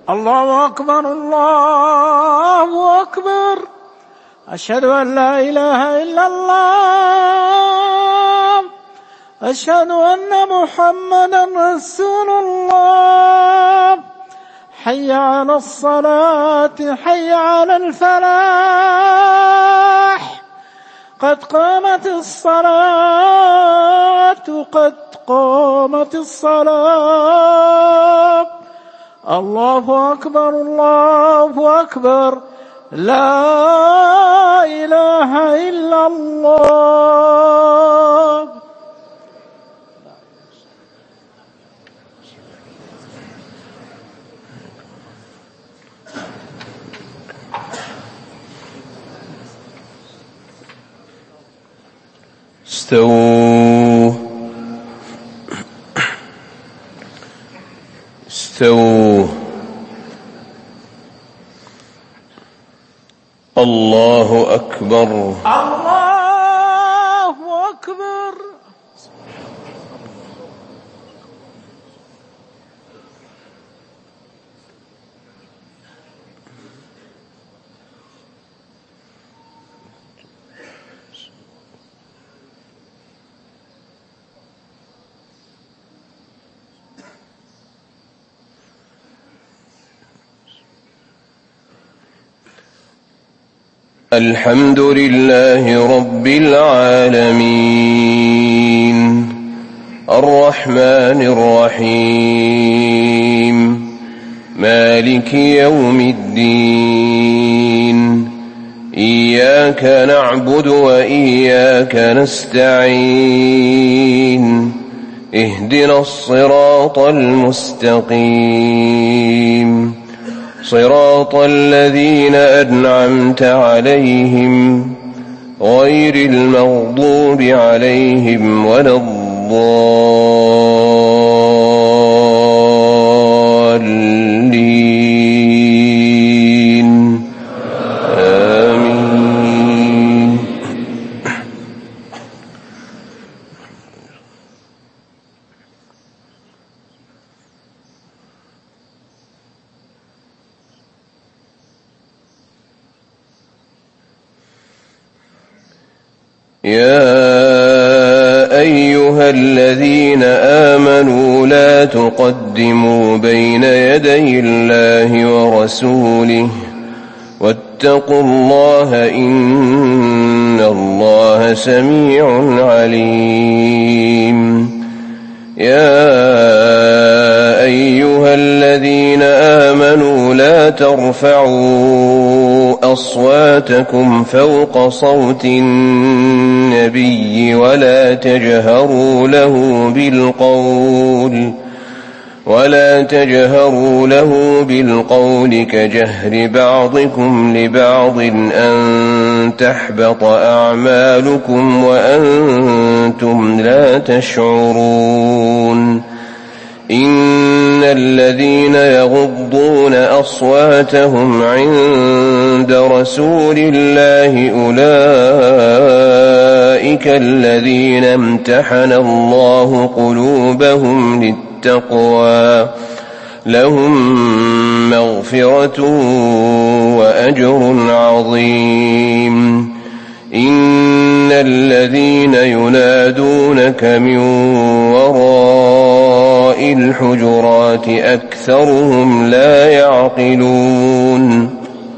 الله أكبر الله أكبر. أشهد أن لا إله إلا الله. أشهد أن محمدا رسول الله. حي على الصلاة حي على الفلاح. قد قامت الصلاة قد قامت الصلاة. الله أكبر الله أكبر. لا إله إلا الله. استووا استووا. الله أكبر الله أكبر. الحمد لله رب العالمين الرحمن الرحيم مالك يوم الدين. إياك نعبد وإياك نستعين. اهدنا الصراط المستقيم صراط الذين أنعمت عليهم غير المغضوب عليهم ولا الضالين. آمين. يا أيها الذين آمنوا لا تقدموا بين يدي الله ورسوله واتقوا الله إن الله سميع عليم. يا أيها الذين آمنوا لا ترفعوا أصواتكم فوق صوت النبي ولا تجهروا له بالقول كجهر بعضكم لبعض أن تحبط أعمالكم وأنتم لا تشعرون. إن الذين يغضون أصواتهم عند رسول الله أولئك الذين امتحن الله قلوبهم للتقوى لهم مغفرة وأجر عظيم. إن الذين ينادونك من وراء الحجرات أكثرهم لا يعقلون.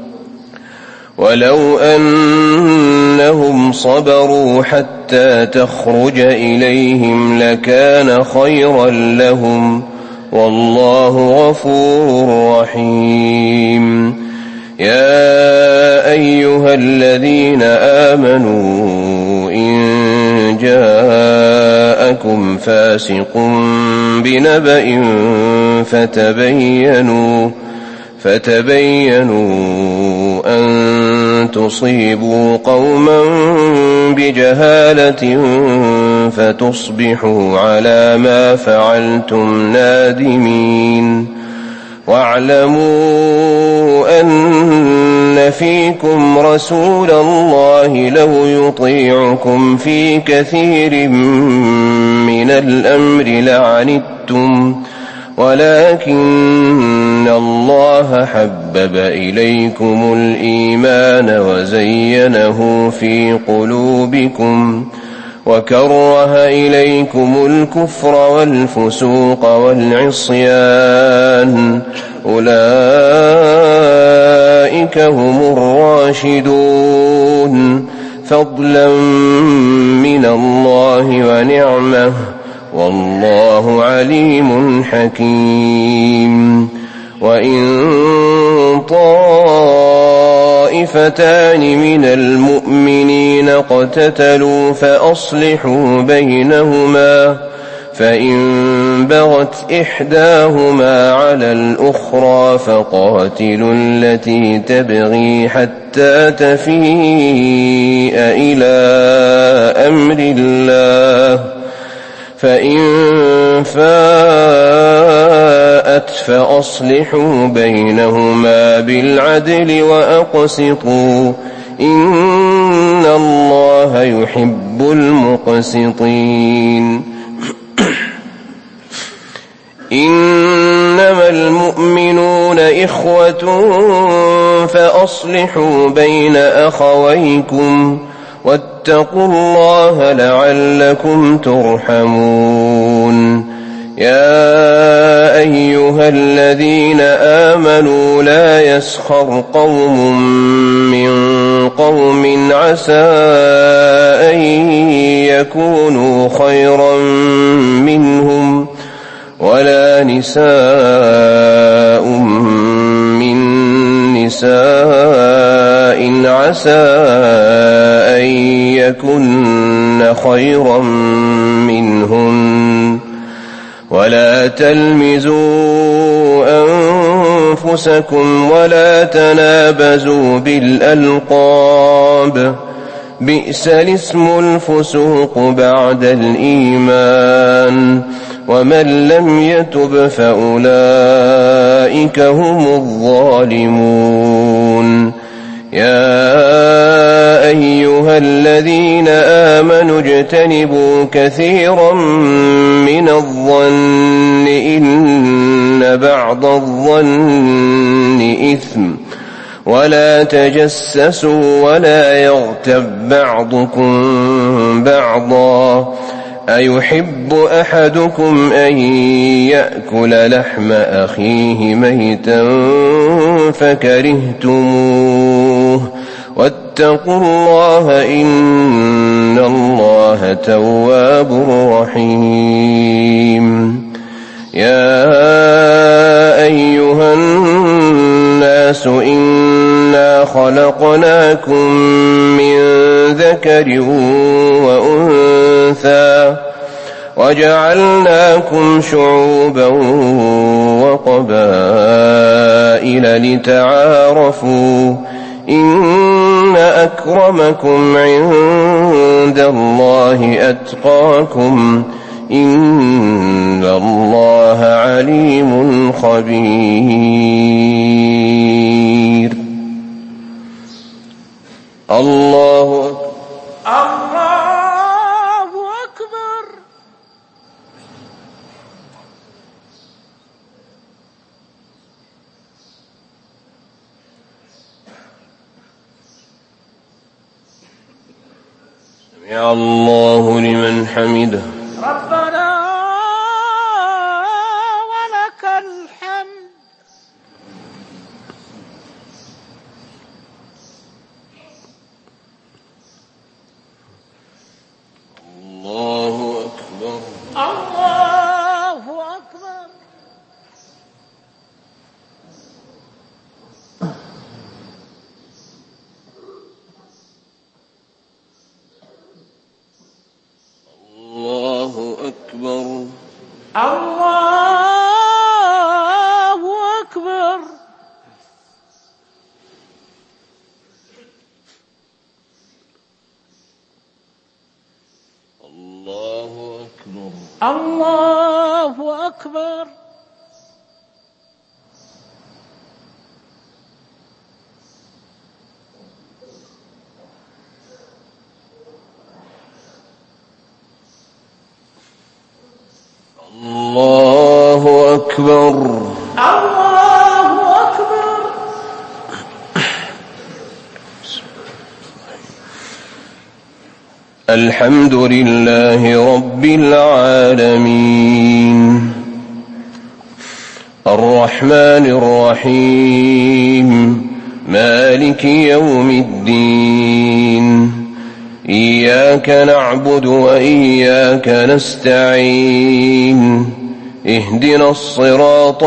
ولو أنهم صبروا حتى تخرج إليهم لكان خيرا لهم والله غفور رحيم. يا أيها الذين آمنوا إن جاءكم فاسق بنبأ فتبينوا أن تصيبوا قوما بجهالة فتصبحوا على ما فعلتم نادمين. واعلموا أن فيكم رسول الله لو يطيعكم في كثير من الأمر لعنتم ولكن الله حبب إليكم الإيمان وزينه في قلوبكم وكره إليكم الكفر والفسوق والعصيان أولئك هم الراشدون فضلا من الله ونعمه والله عليم حكيم وإن طائفتان من المؤمنين اقتتلوا فأصلحوا بينهما فإن بغت إحداهما على الأخرى فقاتلوا التي تبغي حتى تفيء إلى أمر الله فإن فاءت فأصلحوا بينهما بالعدل وأقسطوا إن الله يحب المقسطين إنما المؤمنون إخوة فأصلحوا بين أخويكم واتقوا الله لعلكم ترحمون يا أيها الذين آمنوا لا يسخر قوم من قوم عسى أن يكونوا خيرا منهم ولا نساء من نساء عسى أن يكن خيرا منهن ولا تلمزوا أنفسكم ولا تنابزوا بالألقاب بئس الاسم الفسوق بعد الإيمان ومن لم يتب فأولئك هم الظالمون يا أيها الذين آمنوا اجتنبوا كثيرا من الظن إن بعض الظن إثم ولا تجسسوا ولا يغتب بعضكم بعضا أيحب أحدكم أن يأكل لحم أخيه ميتا فكرهتموه واتقوا الله إن الله تواب رحيم يا أيها الناس إنا خلقناكم من ذكر وأنثى وجعلناكم شعوبا وقبائل لتعارفوا إن أكرمكم عند الله أتقاكم إن الله عليم خبير الله أكبر سمع الله لمن حمده ربنا ولك الحمد الله أكبر الله أكبر الله أكبر الله أكبر الله أكبر الله أكبر الله أكبر أكبر. الله أكبر. الحمد لله رب العالمين الرحمن الرحيم مالك يوم الدين إياك نعبد وإياك نستعين اهدنا الصراط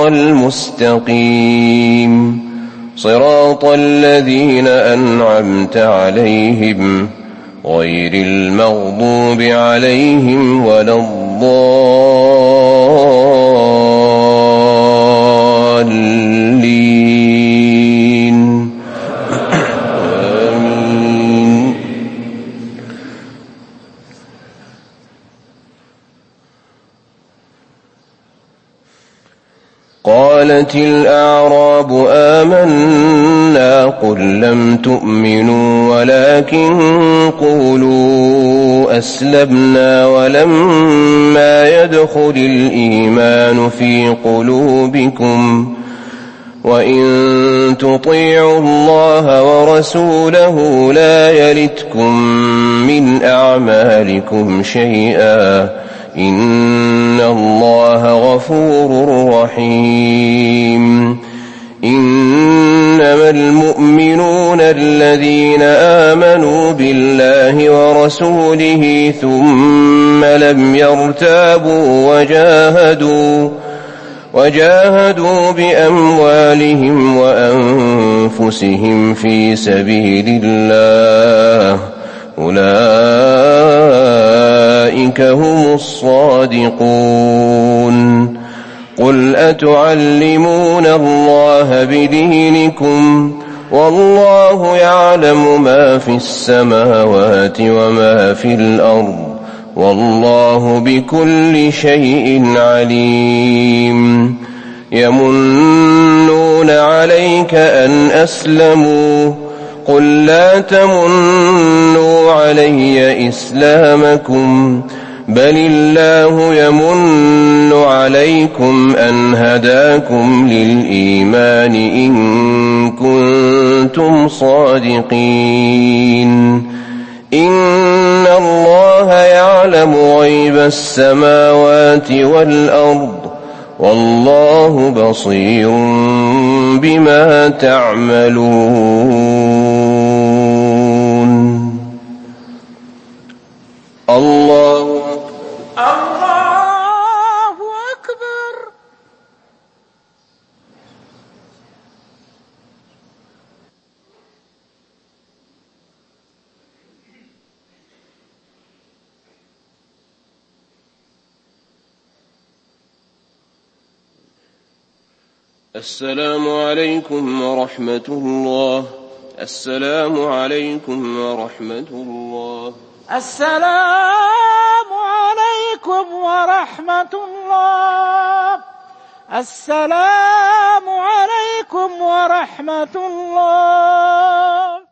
المستقيم صراط الذين أنعمت عليهم غير المغضوب عليهم ولا الضالين آمين. قالت الأعراب آمنا قل لم تؤمنوا ولكن قولوا أسلمنا ولما يدخل الإيمان في قلوبكم وإن تطيعوا الله ورسوله لا يلتكم من أعمالكم شيئا إن الله غفور رحيم. إنما المؤمنون الذين آمنوا بالله ورسوله ثم لم يرتابوا وجاهدوا بأموالهم وأنفسهم في سبيل الله أولئك هم الصادقون. قل أتعلمون الله بدينكم والله يعلم ما في السماوات وما في الأرض والله بكل شيء عليم. يمنون عليك أن أسلموا قل لا تمنوا علي إسلامكم بل الله يمن عليكم أن هداكم للإيمان إن كنتم صادقين. إن الله يعلم غيب السماوات والأرض والله بصير بما تعملون. الله أكبر. السلام عليكم ورحمة الله. السلام عليكم ورحمة الله. السلام عليكم ورحمة الله. السلام عليكم ورحمة الله.